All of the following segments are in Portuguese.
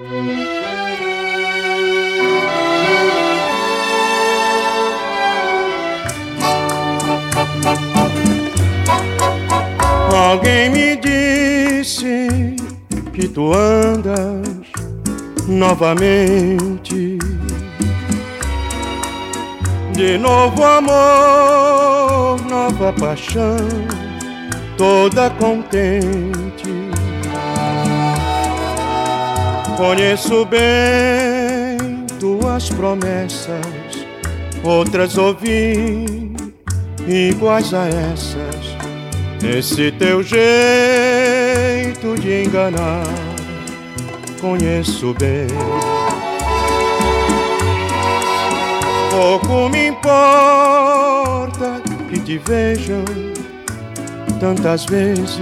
Alguém me disse que tu andas novamente, de novo amor, nova paixão, toda contente. Conheço bem tuas promessas, outras ouvi iguais a essas. Esse teu jeito de enganar, conheço bem. Pouco me importa que te vejam tantas vezes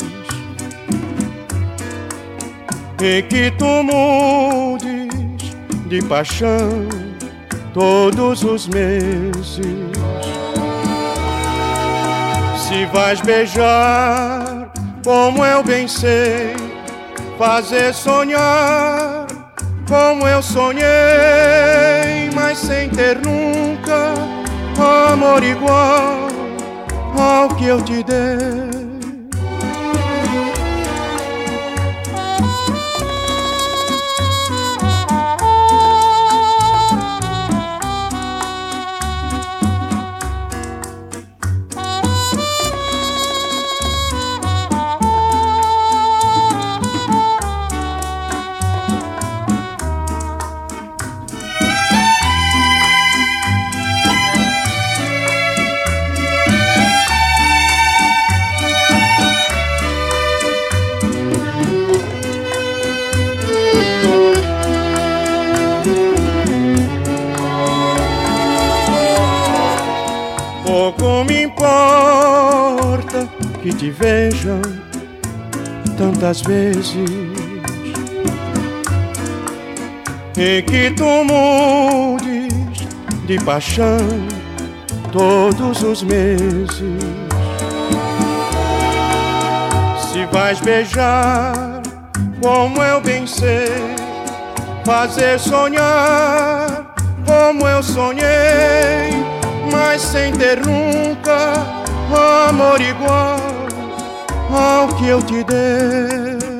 e que tu mudes de paixão todos os meses. Se vais beijar, como eu bem sei, fazer sonhar, como eu sonhei, mas sem ter nunca amor igual ao que eu te dei. Pouco me importa que te vejam tantas vezes e que tu mudes de paixão todos os meses. Se vais beijar, como eu bem sei, fazer sonhar, como eu sonhei, mas sem ter nunca amor igual ao que eu te dei.